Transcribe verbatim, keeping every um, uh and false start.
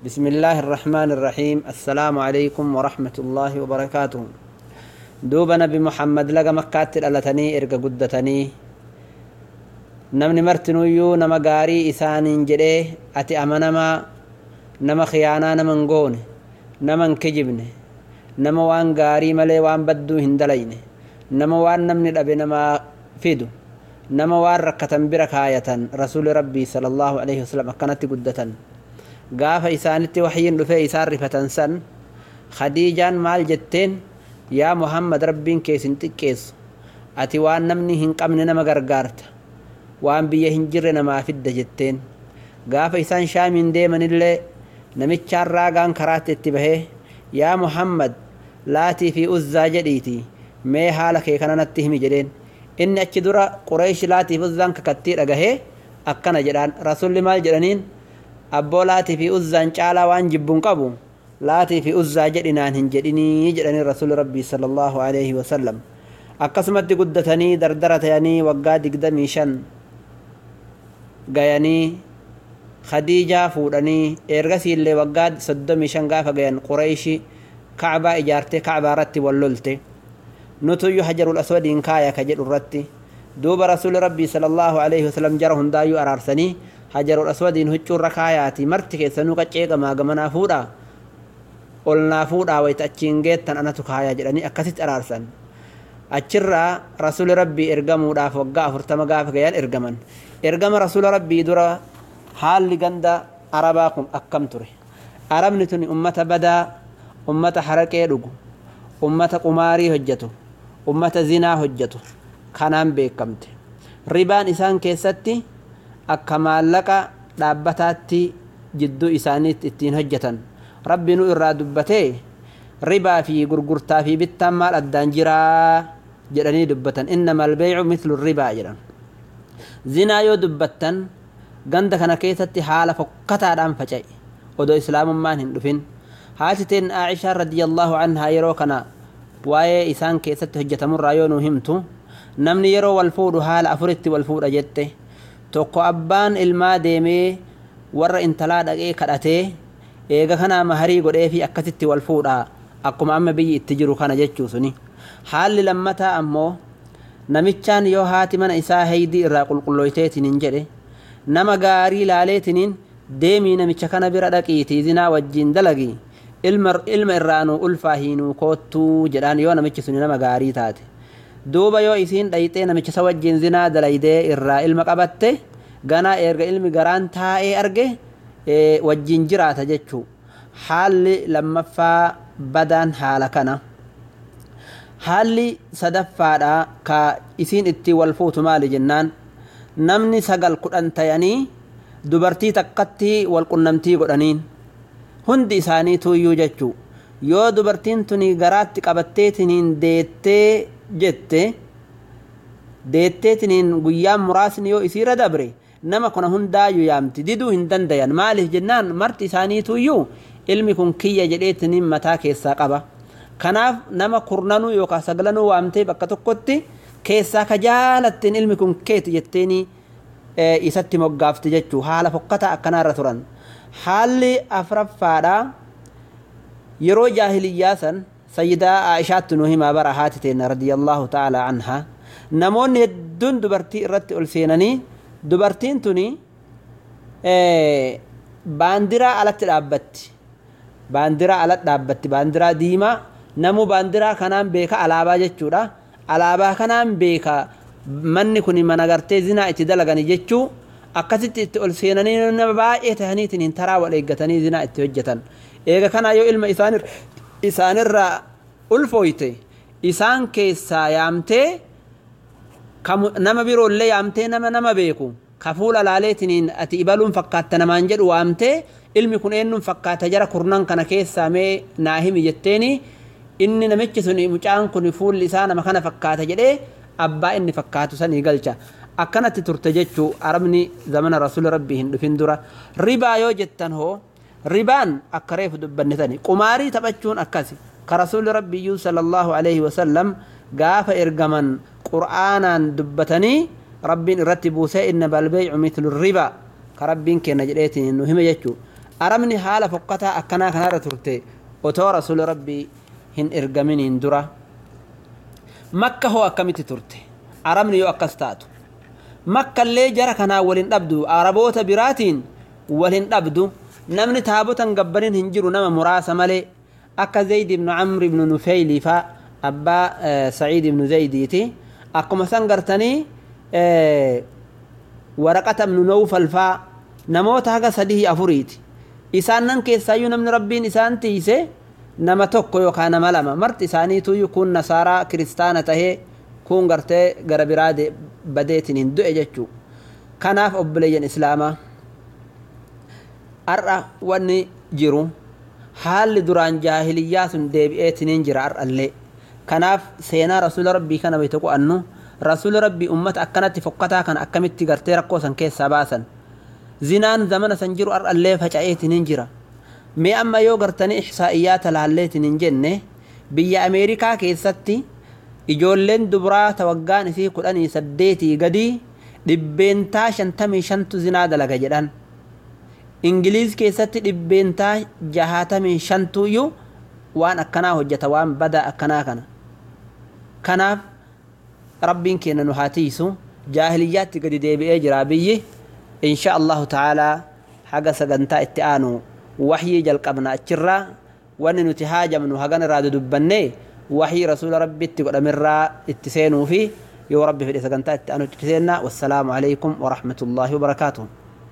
بسم الله الرحمن الرحيم. السلام عليكم ورحمة الله وبركاته. دوب نبي محمد لقى مكات الألتني إرقى قدتني نمني مرتنويو نما قاري إسان جريه أتي أمنما نما خيانا نما نقون نما نكجبن نما وان قاري ملي وان بدو هندلين نما وان نمني الأبي نما فيدو نما وان ركة بركاية رسول ربي صلى الله عليه وسلم كانت قدتن قاف إسانتي وحيين لفي إسان رفة سن خديجان مال جتين يا محمد ربين كيس انتك كيس أتي وان نمني هنك أمن نما غرغارت وان بيه هنجر نما فد جتين قاف إسان شامين ديمن اللي نمتشار راقان كرات اتبهي يا محمد لاتي في أزا جديتي مي حالك كان نتهمي جدين إن أجدر قريش لاتي في أزان ككتير أغهي أكنا جدان رسول مال جدانين أبو لاتي في أزان شالا وان جبون قبو لاتي في أزا جدنان هنجدني جدني رسول ربي صلى الله عليه وسلم أقسمت قدتني دردرت يعني وقاد قدمي شن غياني خديجة فوراني إرغسي اللي وقاد صدمي شن غافا غيان قريشي كعبة إجارتي كعبة رتي واللولتي نتو حجر الأسود إنكايا كجر الرتي دوب رسول ربي صلى الله عليه وسلم جرهن دايو أرارسني حجر الأسود إنهجر ركاياتي مرتك سنوكا چيغا ما غمنا فورا قلنا فورا ويتأچين تن أنا تكايا جراني أكسيت أرارسن أچرا رسول ربي إرغمو داف وقا فرتما غاف غيان إرغمن إرغم رسول ربي درا حال لغندا عرباكم أكم تري عربنتني أمة بدا أمة حركة رغو أمة قماري هجتو أمة زنا هجتو كانان بيكمت ربان إسان كيستي أكمال لك دابتاتي جدو إسانيت اتين هجتن ربي نو إراد دبتي ربا في غرغرتا في بيتام مال الدانجرا جراني دبتن إنما البيع مثل الربا جران زنا يو دبتن غند كان كيستي حال فكتا دام فجاي ودو إسلام مان هندفين هاتتين عائشة رضي الله عنها يرو كنا واي إسان كيستي هجتمر رايونو همتو نمني يرو والفود حال أفرت والفود أجته توكو أبان إلما ديمي ور انتلا دقي كدته إيغا كنا مهري قد في أكتت والفود أقوم أما بي اتجرو كان جتشو سني حال لمتا أمو نمتشان يو هاتي من إسا هيدي إرا قل قلويتين انجره نما غاري لاليتين ديمي نمتشكنا بردكيتي زنا وجين دلقي ilma ilma irraanu ulfaahiinu kootu jedhaan yoo namichi sun nama gaarii taate duuba yoo isiin dhayxee namicha sa wajjin zinaa dalaydee irraa ilma qabatte ganaa erga ilmi garaan taa'ee arge wajjin jiraata jechuu haalli lammaffaa badaan haala kana haalli sadaffaadha ka isiin itti wal fuutu maali jennaan namni sagal kudhan tayanii dubartii takkatti wal qunnamtii godhaniin hundi isaanii tuyyuu jechuu yoo dubartiin tuni garaatti qabatteetiniin deettee jette deetteetiniin guyyaan muraasni yoo isiirra dabre nama kuna hundaayyuu yaamti diduu hin dandayan maaliif jennaan marti isaanii tuyyuu ilmi kun kiyya jedheetiniin mataa keessaa qaba kanaaf nama kurnanuu yookaan saglanuu waamtee bakka tokkotti keessaa ka jaalattiin ilmi kun keeti jetteeni isatti moggaafti jechuu haala fokkata akkanaarra turan haalli afraffaadha yeroo jaahiliyyaa san sayyidaa Aishaatti nu himaa bara haatiteen radiyallahu ta'ala anha namoonni hedduun dubartii irratti ol seenanii dubartiin tuni baandiraa alatti dhaabbatti baandiraa alatti dhaabbatti baandiraa diimaa namu baandiraa kanaan beeka alaabaa jechuudha alaabaa kanaan beeka manni kun mana gartee zinaa itti dalagani jechuu akkasitti itti ol seenanii nama baay'ee tahaniitiin hin taraa wal eeggatanii zinaa itti hojjetan eega kana yoo ilma isaanir isaanirraa ulfooyte isaan keessaa yaamtee nama biroollee yaamtee nama nama beeku ka fuula laaleetiniin ati ibaluun fakkaatta namaan jedhu waamtee ilmi kun eenyuun fakkaata jara kurnan kana keessaa mee naa himi jetteeni inni namichi sun mucaan kun fuulli isaa nama kana fakkaata jedhee abbaa inni fakkaatu sanii galcha akkanatti turte jechuu arabni zamana rasuul rabbii hin dhufin dura ribaa yoo jettan hoo ribaan akka reefu dubbannitani qumaarii taphachuun akkasi ka rasuul rabbiyyuu sallallahu alaihi wasallam gaafa ergaman qur'aanaan dubbatanii rabbiin irratti buusee inna balbay'u mithlu ribaa ka rabbiin kenna jedheetiin nu hime jechuu أرمني حالة فقطة أكنا كنا ترتي وتو رسول ربي هن إرقمين هندرة مكة هو أكمت ترتي أرمني يو أكستاتو مكة اللي جرى كنا ولن أبدو عربوت براتين ولن أبدو نمني تابوتا قبرين هنجروا نما مراسة ملي أكا زيد بن عمرو بن نفيل فا أبا آه سعيد بن زيديتي أكو مسنقرتني آه ورقة بن نوفل فا نموت هكا سديه أفريتي إسانن كيسايو نمن ربين إسان تيسي نما توكو يوكانا ملما مرت إسانيتو يكون نصارى كريستانة تهي كون غرتي غربراد بديتين هندو اججو كناف أبليين إسلاما أرى واني جيرو حال دران جاهليات ديبئتين جرى أرى اللي كناف سينا رسول ربي كان بيتقو أنه رسول ربي أمت أكنت فقطا كان أكمت غرتي رقوسا كيس سباسا زنان زمن سنجرو أرى اللي فجأيتين جرى مي أما يو غرتني إحصائيات لعليتين جنة بيا أمريكا كيستي ijoolleen dubraa tawaggaan isii kudhanii saddeetii gadi dhibbeentaa shantamii shantu zinaa dalaga jedhan ingiliiz keessatti dhibbeentaa jahaatamii shantuyyuu waan akkanaa hojjeta waan badaa akkanaa kana kanaaf rabbiin keenya nu haatiisu jaahiliyyaatti gadi deebi'ee jira biyyi insha allahu ta'aalaa haga sagantaa itti aanu waxyii jalqabna achirraa wanni nuti haajamnu hagan irraa dudubbannee وحي رسول ربي تقول مرة اتسينوا فيه يا ربي في الإسقنطات أنو تسينا والسلام عليكم ورحمة الله وبركاته.